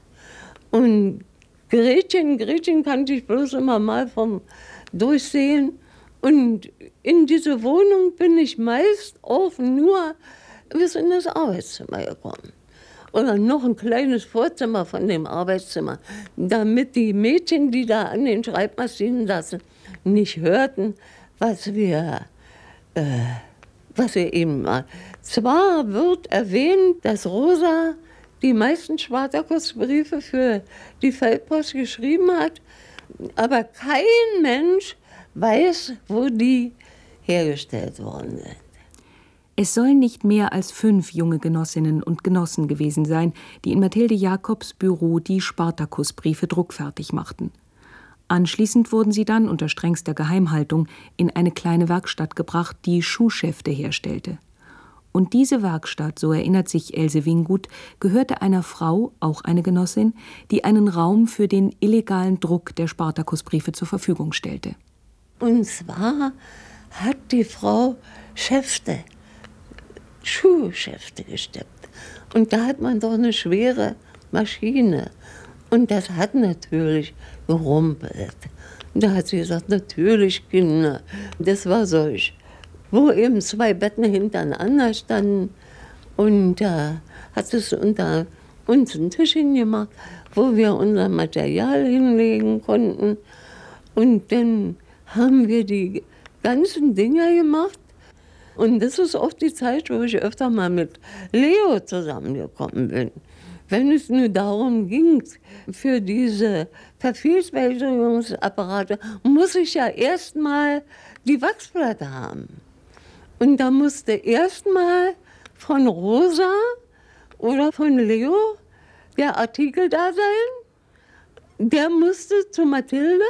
Und Gretchen, Gretchen kannte ich bloß immer mal vom Durchsehen. Und in diese Wohnung bin ich meist auch nur bis in das Arbeitszimmer gekommen. Oder noch ein kleines Vorzimmer von dem Arbeitszimmer, damit die Mädchen, die da an den Schreibmaschinen saßen, nicht hörten, was wir, äh, was wir eben mal. Zwar wird erwähnt, dass Rosa die meisten Spartakusbriefe für die Feldpost geschrieben hat, aber kein Mensch weiß, wo die hergestellt worden sind. Es sollen nicht mehr als fünf junge Genossinnen und Genossen gewesen sein, die in Mathilde Jacobs Büro die Spartakusbriefe druckfertig machten. Anschließend wurden sie dann unter strengster Geheimhaltung in eine kleine Werkstatt gebracht, die Schuhschäfte herstellte. Und diese Werkstatt, so erinnert sich Else Wingut, gehörte einer Frau, auch eine Genossin, die einen Raum für den illegalen Druck der Spartakusbriefe zur Verfügung stellte. Und zwar hat die Frau Schäfte, Schuhschäfte gesteppt. Und da hat man doch eine schwere Maschine. Und das hat natürlich gerumpelt. Und da hat sie gesagt, natürlich Kinder, das war solch. Wo eben zwei Betten hintereinander standen. Und da hat es unter uns ein Tischchen gemacht, wo wir unser Material hinlegen konnten. Und dann haben wir die ganzen Dinger gemacht. Und das ist auch die Zeit, wo ich öfter mal mit Leo zusammengekommen bin. Wenn es nur darum ging, für diese Vervielfältigungsapparate muss ich ja erstmal die Wachsplatte haben. Und da musste erstmal von Rosa oder von Leo der Artikel da sein. Der musste zu Mathilde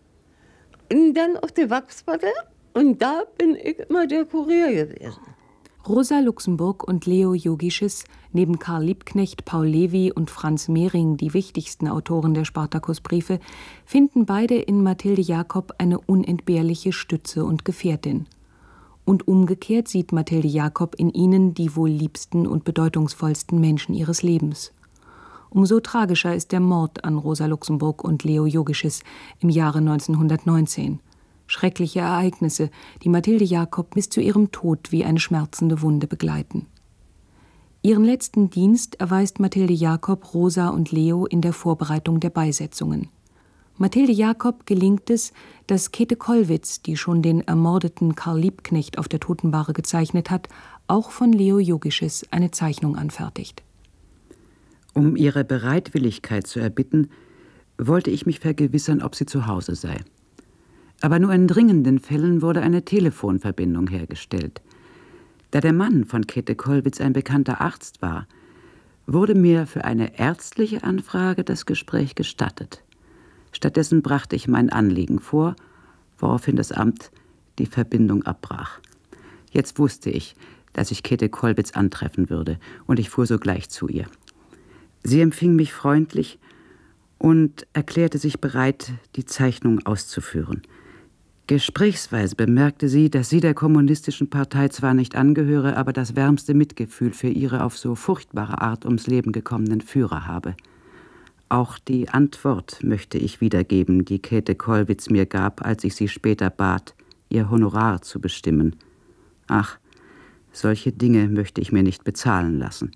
und dann auf die Wachsplatte. Und da bin ich immer der Kurier gewesen. Rosa Luxemburg und Leo Jogischis, neben Karl Liebknecht, Paul Levi und Franz Mehring die wichtigsten Autoren der Spartakusbriefe, finden beide in Mathilde Jacob eine unentbehrliche Stütze und Gefährtin. Und umgekehrt sieht Mathilde Jacob in ihnen die wohl liebsten und bedeutungsvollsten Menschen ihres Lebens. Umso tragischer ist der Mord an Rosa Luxemburg und Leo Jogischis im Jahre neunzehnhundertneunzehn. Schreckliche Ereignisse, die Mathilde Jacob bis zu ihrem Tod wie eine schmerzende Wunde begleiten. Ihren letzten Dienst erweist Mathilde Jacob Rosa und Leo in der Vorbereitung der Beisetzungen. Mathilde Jacob gelingt es, dass Käthe Kollwitz, die schon den ermordeten Karl Liebknecht auf der Totenbahre gezeichnet hat, auch von Leo Jogischis eine Zeichnung anfertigt. Um ihre Bereitwilligkeit zu erbitten, wollte ich mich vergewissern, ob sie zu Hause sei. Aber nur in dringenden Fällen wurde eine Telefonverbindung hergestellt. Da der Mann von Käthe Kollwitz ein bekannter Arzt war, wurde mir für eine ärztliche Anfrage das Gespräch gestattet. Stattdessen brachte ich mein Anliegen vor, woraufhin das Amt die Verbindung abbrach. Jetzt wusste ich, dass ich Käthe Kollwitz antreffen würde, und ich fuhr sogleich zu ihr. Sie empfing mich freundlich und erklärte sich bereit, die Zeichnung auszuführen. Gesprächsweise bemerkte sie, dass sie der Kommunistischen Partei zwar nicht angehöre, aber das wärmste Mitgefühl für ihre auf so furchtbare Art ums Leben gekommenen Führer habe. Auch die Antwort möchte ich wiedergeben, die Käthe Kollwitz mir gab, als ich sie später bat, ihr Honorar zu bestimmen. Ach, solche Dinge möchte ich mir nicht bezahlen lassen.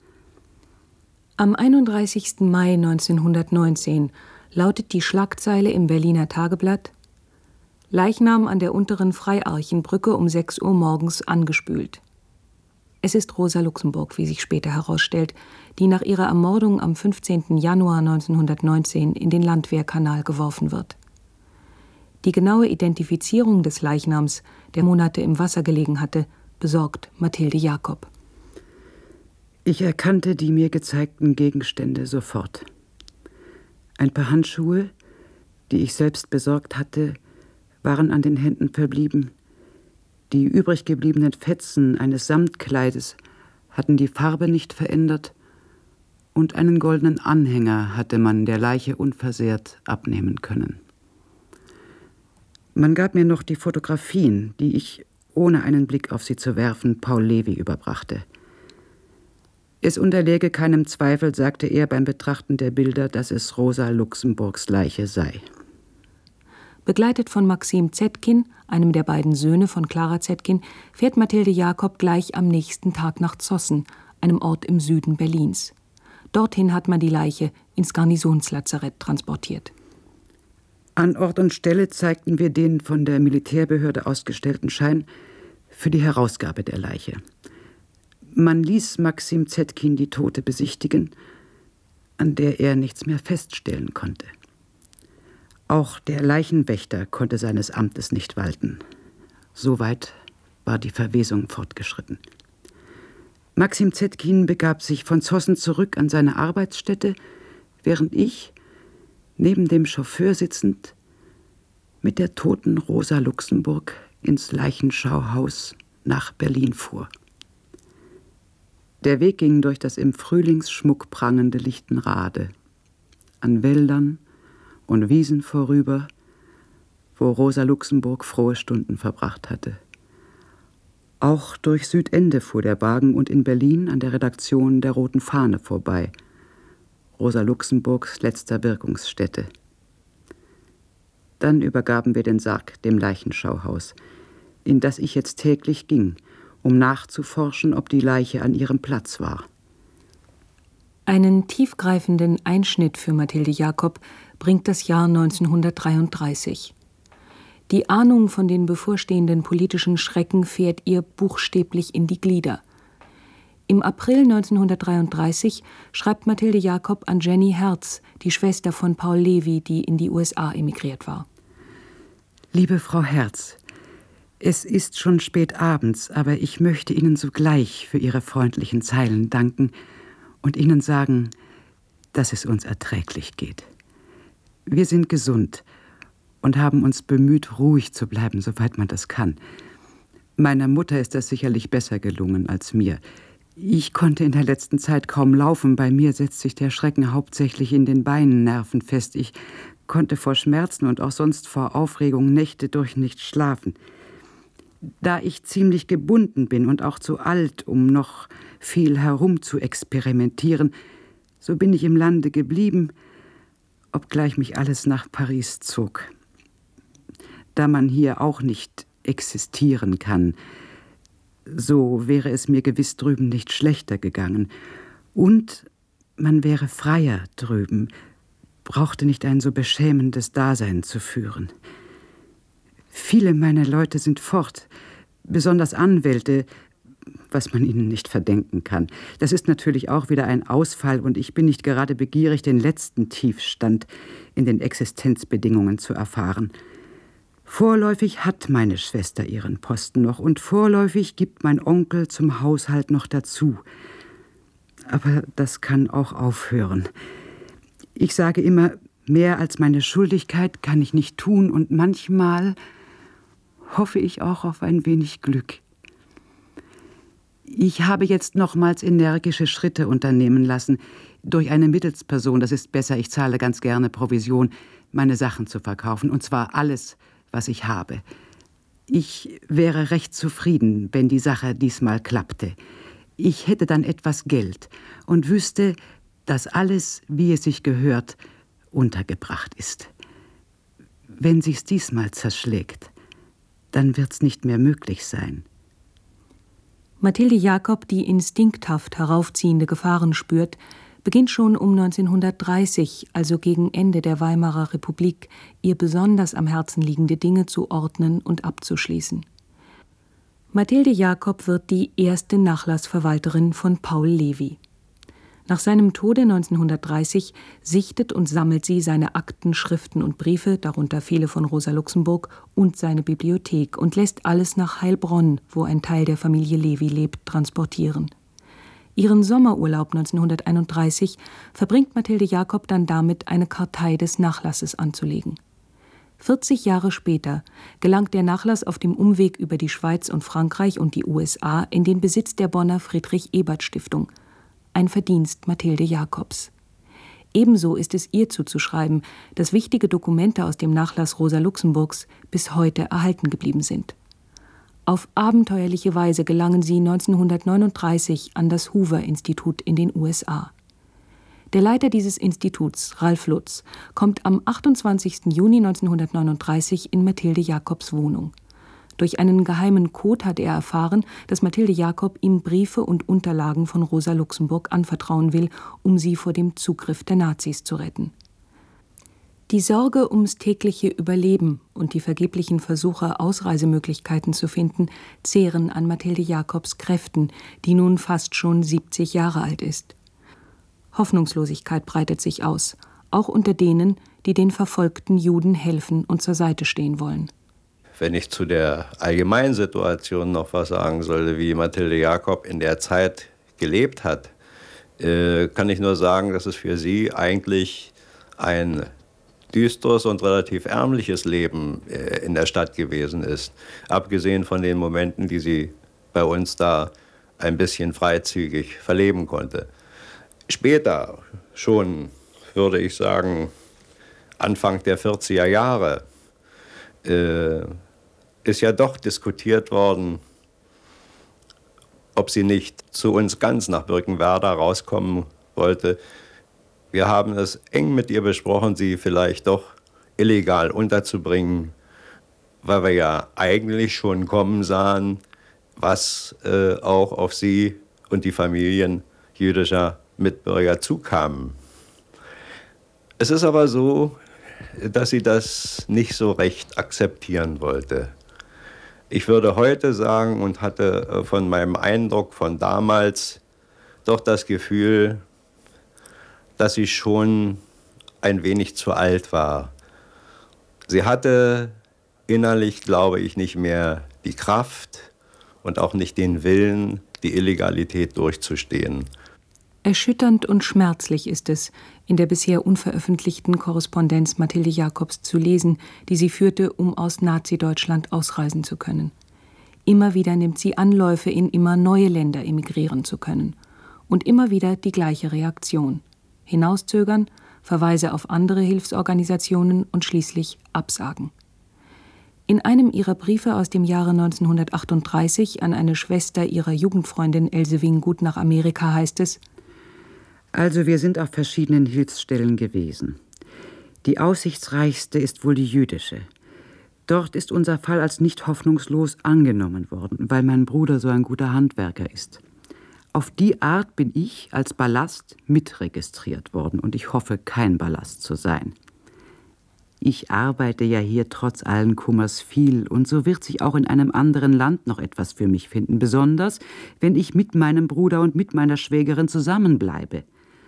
Am einunddreißigsten Mai neunzehnhundertneunzehn lautet die Schlagzeile im Berliner Tageblatt: Leichnam an der unteren Freiarchenbrücke um sechs Uhr morgens angespült. Es ist Rosa Luxemburg, wie sich später herausstellt, die nach ihrer Ermordung am fünfzehnten Januar neunzehnhundertneunzehn in den Landwehrkanal geworfen wird. Die genaue Identifizierung des Leichnams, der Monate im Wasser gelegen hatte, besorgt Mathilde Jakob. Ich erkannte die mir gezeigten Gegenstände sofort. Ein paar Handschuhe, die ich selbst besorgt hatte, waren an den Händen verblieben. Die übrig gebliebenen Fetzen eines Samtkleides hatten die Farbe nicht verändert, und einen goldenen Anhänger hatte man der Leiche unversehrt abnehmen können. Man gab mir noch die Fotografien, die ich, ohne einen Blick auf sie zu werfen, Paul Levi überbrachte. Es unterläge keinem Zweifel, sagte er beim Betrachten der Bilder, dass es Rosa Luxemburgs Leiche sei. Begleitet von Maxim Zetkin, einem der beiden Söhne von Clara Zetkin, fährt Mathilde Jakob gleich am nächsten Tag nach Zossen, einem Ort im Süden Berlins. Dorthin hat man die Leiche ins Garnisonslazarett transportiert. An Ort und Stelle zeigten wir den von der Militärbehörde ausgestellten Schein für die Herausgabe der Leiche. Man ließ Maxim Zetkin die Tote besichtigen, an der er nichts mehr feststellen konnte. Auch der Leichenwächter konnte seines Amtes nicht walten. Soweit war die Verwesung fortgeschritten. Maxim Zetkin begab sich von Zossen zurück an seine Arbeitsstätte, während ich, neben dem Chauffeur sitzend, mit der toten Rosa Luxemburg ins Leichenschauhaus nach Berlin fuhr. Der Weg ging durch das im Frühlingsschmuck prangende Lichtenrade, an Wäldern und Wiesen vorüber, wo Rosa Luxemburg frohe Stunden verbracht hatte. Auch durch Südende fuhr der Wagen und in Berlin an der Redaktion der Roten Fahne vorbei, Rosa Luxemburgs letzter Wirkungsstätte. Dann übergaben wir den Sarg dem Leichenschauhaus, in das ich jetzt täglich ging, um nachzuforschen, ob die Leiche an ihrem Platz war. Einen tiefgreifenden Einschnitt für Mathilde Jakob bringt das Jahr neunzehnhundertdreiunddreißig. Die Ahnung von den bevorstehenden politischen Schrecken fährt ihr buchstäblich in die Glieder. Im April neunzehnhundertdreiunddreißig schreibt Mathilde Jakob an Jenny Herz, die Schwester von Paul Levi, die in die U S A emigriert war. Liebe Frau Herz, es ist schon spät abends, aber ich möchte Ihnen sogleich für Ihre freundlichen Zeilen danken und Ihnen sagen, dass es uns erträglich geht. Wir sind gesund und haben uns bemüht, ruhig zu bleiben, soweit man das kann. Meiner Mutter ist das sicherlich besser gelungen als mir. Ich konnte in der letzten Zeit kaum laufen. Bei mir setzt sich der Schrecken hauptsächlich in den Beinnerven fest. Ich konnte vor Schmerzen und auch sonst vor Aufregung Nächte durch nicht schlafen. Da ich ziemlich gebunden bin und auch zu alt, um noch viel herum zu experimentieren, so bin ich im Lande geblieben, obgleich mich alles nach Paris zog. Da man hier auch nicht existieren kann, so wäre es mir gewiss drüben nicht schlechter gegangen. Und man wäre freier drüben, brauchte nicht ein so beschämendes Dasein zu führen. Viele meiner Leute sind fort, besonders Anwälte, was man ihnen nicht verdenken kann. Das ist natürlich auch wieder ein Ausfall, und ich bin nicht gerade begierig, den letzten Tiefstand in den Existenzbedingungen zu erfahren. Vorläufig hat meine Schwester ihren Posten noch, und vorläufig gibt mein Onkel zum Haushalt noch dazu. Aber das kann auch aufhören. Ich sage immer, mehr als meine Schuldigkeit kann ich nicht tun, und manchmal hoffe ich auch auf ein wenig Glück. Ich habe jetzt nochmals energische Schritte unternehmen lassen, durch eine Mittelsperson, das ist besser, ich zahle ganz gerne Provision, meine Sachen zu verkaufen, und zwar alles, was ich habe. Ich wäre recht zufrieden, wenn die Sache diesmal klappte. Ich hätte dann etwas Geld und wüsste, dass alles, wie es sich gehört, untergebracht ist. Wenn sich's diesmal zerschlägt, dann wird's nicht mehr möglich sein. Mathilde Jakob, die instinkthaft heraufziehende Gefahren spürt, beginnt schon um neunzehnhundertdreißig, also gegen Ende der Weimarer Republik, ihr besonders am Herzen liegende Dinge zu ordnen und abzuschließen. Mathilde Jakob wird die erste Nachlassverwalterin von Paul Levi. Nach seinem Tode neunzehnhundertdreißig sichtet und sammelt sie seine Akten, Schriften und Briefe, darunter viele von Rosa Luxemburg, und seine Bibliothek und lässt alles nach Heilbronn, wo ein Teil der Familie Levy lebt, transportieren. Ihren Sommerurlaub neunzehnhunderteinunddreißig verbringt Mathilde Jacob dann damit, eine Kartei des Nachlasses anzulegen. vierzig Jahre später gelangt der Nachlass auf dem Umweg über die Schweiz und Frankreich und die U S A in den Besitz der Bonner Friedrich-Ebert-Stiftung. Ein Verdienst Mathilde Jacobs. Ebenso ist es ihr zuzuschreiben, dass wichtige Dokumente aus dem Nachlass Rosa Luxemburgs bis heute erhalten geblieben sind. Auf abenteuerliche Weise gelangen sie neunzehnhundertneununddreißig an das Hoover-Institut in den U S A. Der Leiter dieses Instituts, Ralf Lutz, kommt am achtundzwanzigsten Juni neunzehnhundertneununddreißig in Mathilde Jacobs Wohnung. Durch einen geheimen Code hat er erfahren, dass Mathilde Jacob ihm Briefe und Unterlagen von Rosa Luxemburg anvertrauen will, um sie vor dem Zugriff der Nazis zu retten. Die Sorge ums tägliche Überleben und die vergeblichen Versuche, Ausreisemöglichkeiten zu finden, zehren an Mathilde Jacobs Kräften, die nun fast schon siebzig Jahre alt ist. Hoffnungslosigkeit breitet sich aus, auch unter denen, die den verfolgten Juden helfen und zur Seite stehen wollen. Wenn ich zu der allgemeinen Situation noch was sagen sollte, wie Mathilde Jacob in der Zeit gelebt hat, äh, kann ich nur sagen, dass es für sie eigentlich ein düsteres und relativ ärmliches Leben äh, in der Stadt gewesen ist. Abgesehen von den Momenten, die sie bei uns da ein bisschen freizügig verleben konnte. Später, schon würde ich sagen, Anfang der vierziger Jahre, äh, ist ja doch diskutiert worden, ob sie nicht zu uns ganz nach Birkenwerder rauskommen wollte. Wir haben es eng mit ihr besprochen, sie vielleicht doch illegal unterzubringen, weil wir ja eigentlich schon kommen sahen, was äh, auch auf sie und die Familien jüdischer Mitbürger zukamen. Es ist aber so, dass sie das nicht so recht akzeptieren wollte. Ich würde heute sagen und hatte von meinem Eindruck von damals doch das Gefühl, dass sie schon ein wenig zu alt war. Sie hatte innerlich, glaube ich, nicht mehr die Kraft und auch nicht den Willen, die Illegalität durchzustehen. Erschütternd und schmerzlich ist es, in der bisher unveröffentlichten Korrespondenz Mathilde Jacobs zu lesen, die sie führte, um aus Nazi-Deutschland ausreisen zu können. Immer wieder nimmt sie Anläufe, in immer neue Länder emigrieren zu können. Und immer wieder die gleiche Reaktion. Hinauszögern, Verweise auf andere Hilfsorganisationen und schließlich Absagen. In einem ihrer Briefe aus dem Jahre neunzehnhundertachtunddreißig an eine Schwester ihrer Jugendfreundin Else Wingut nach Amerika heißt es: Also wir sind auf verschiedenen Hilfsstellen gewesen. Die aussichtsreichste ist wohl die jüdische. Dort ist unser Fall als nicht hoffnungslos angenommen worden, weil mein Bruder so ein guter Handwerker ist. Auf die Art bin ich als Ballast mitregistriert worden und ich hoffe, kein Ballast zu sein. Ich arbeite ja hier trotz allen Kummers viel und so wird sich auch in einem anderen Land noch etwas für mich finden, besonders wenn ich mit meinem Bruder und mit meiner Schwägerin zusammenbleibe.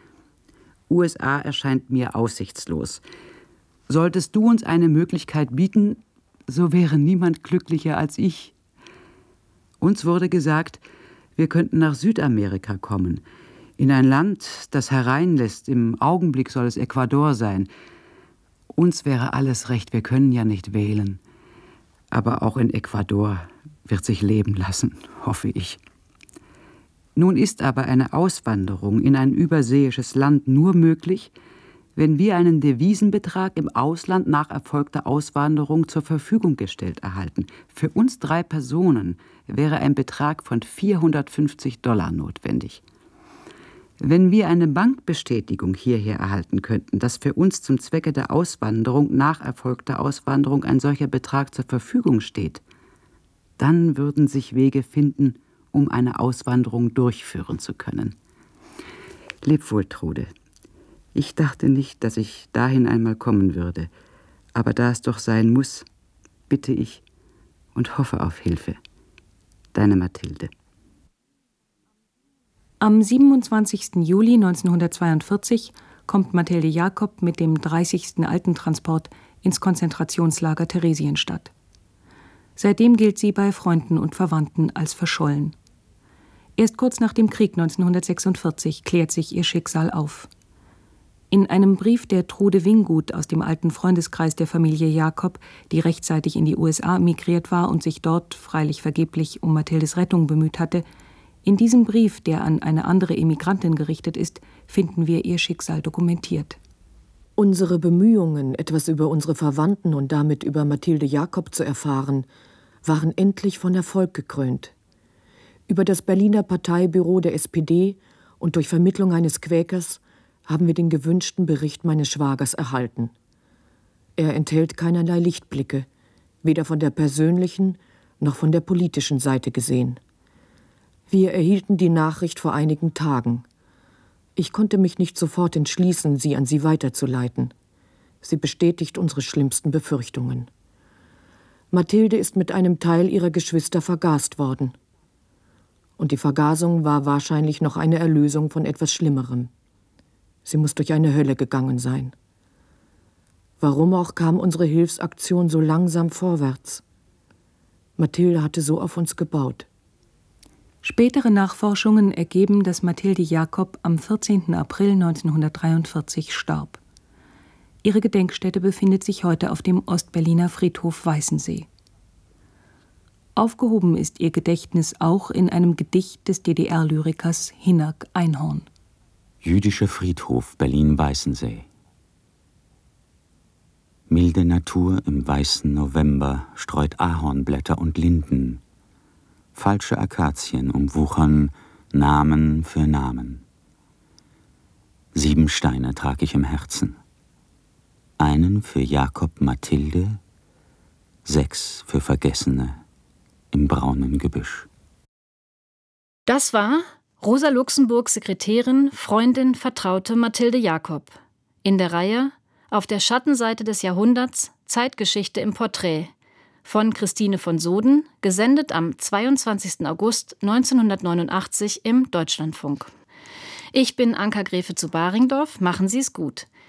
U S A erscheint mir aussichtslos. Solltest du uns eine Möglichkeit bieten, so wäre niemand glücklicher als ich. Uns wurde gesagt, wir könnten nach Südamerika kommen, in ein Land, das hereinlässt. Im Augenblick soll es Ecuador sein. Uns wäre alles recht, wir können ja nicht wählen. Aber auch in Ecuador wird sich leben lassen, hoffe ich. Nun ist aber eine Auswanderung in ein überseeisches Land nur möglich, wenn wir einen Devisenbetrag im Ausland nach erfolgter Auswanderung zur Verfügung gestellt erhalten. Für uns drei Personen wäre ein Betrag von vierhundertfünfzig Dollar notwendig. Wenn wir eine Bankbestätigung hierher erhalten könnten, dass für uns zum Zwecke der Auswanderung nach erfolgter Auswanderung ein solcher Betrag zur Verfügung steht, dann würden sich Wege finden, um eine Auswanderung durchführen zu können. Leb wohl, Trude. Ich dachte nicht, dass ich dahin einmal kommen würde, aber da es doch sein muss, bitte ich und hoffe auf Hilfe. Deine Mathilde. Am siebenundzwanzigsten Juli neunzehnhundertzweiundvierzig kommt Mathilde Jacob mit dem dreißigsten Altentransport ins Konzentrationslager Theresienstadt. Seitdem gilt sie bei Freunden und Verwandten als verschollen. Erst kurz nach dem Krieg neunzehnhundertsechsundvierzig klärt sich ihr Schicksal auf. In einem Brief der Trude Winggut aus dem alten Freundeskreis der Familie Jacob, die rechtzeitig in die U S A emigriert war und sich dort, freilich vergeblich, um Mathildes Rettung bemüht hatte, in diesem Brief, der an eine andere Emigrantin gerichtet ist, finden wir ihr Schicksal dokumentiert. Unsere Bemühungen, etwas über unsere Verwandten und damit über Mathilde Jacob zu erfahren, waren endlich von Erfolg gekrönt. Über das Berliner Parteibüro der S P D und durch Vermittlung eines Quäkers haben wir den gewünschten Bericht meines Schwagers erhalten. Er enthält keinerlei Lichtblicke, weder von der persönlichen noch von der politischen Seite gesehen. Wir erhielten die Nachricht vor einigen Tagen. Ich konnte mich nicht sofort entschließen, sie an Sie weiterzuleiten. Sie bestätigt unsere schlimmsten Befürchtungen. Mathilde ist mit einem Teil ihrer Geschwister vergast worden. Und die Vergasung war wahrscheinlich noch eine Erlösung von etwas Schlimmerem. Sie muss durch eine Hölle gegangen sein. Warum auch kam unsere Hilfsaktion so langsam vorwärts? Mathilde hatte so auf uns gebaut. Spätere Nachforschungen ergeben, dass Mathilde Jacob am vierzehnten April neunzehnhundertdreiundvierzig starb. Ihre Gedenkstätte befindet sich heute auf dem Ostberliner Friedhof Weißensee. Aufgehoben ist ihr Gedächtnis auch in einem Gedicht des D D R-Lyrikers Hinnerk Einhorn. Jüdischer Friedhof Berlin-Weißensee. Milde Natur im weißen November streut Ahornblätter und Linden. Falsche Akazien umwuchern Namen für Namen. Sieben Steine trag ich im Herzen. Einen für Jakob Mathilde, sechs für Vergessene im braunen Gebüsch. Das war Rosa Luxemburg, Sekretärin, Freundin, Vertraute Mathilde Jacob. In der Reihe Auf der Schattenseite des Jahrhunderts, Zeitgeschichte im Porträt von Christine von Soden, gesendet am zweiundzwanzigsten August neunzehnhundertneunundachtzig im Deutschlandfunk. Ich bin Anka Gräfe zu Baringdorf. Machen Sie es gut.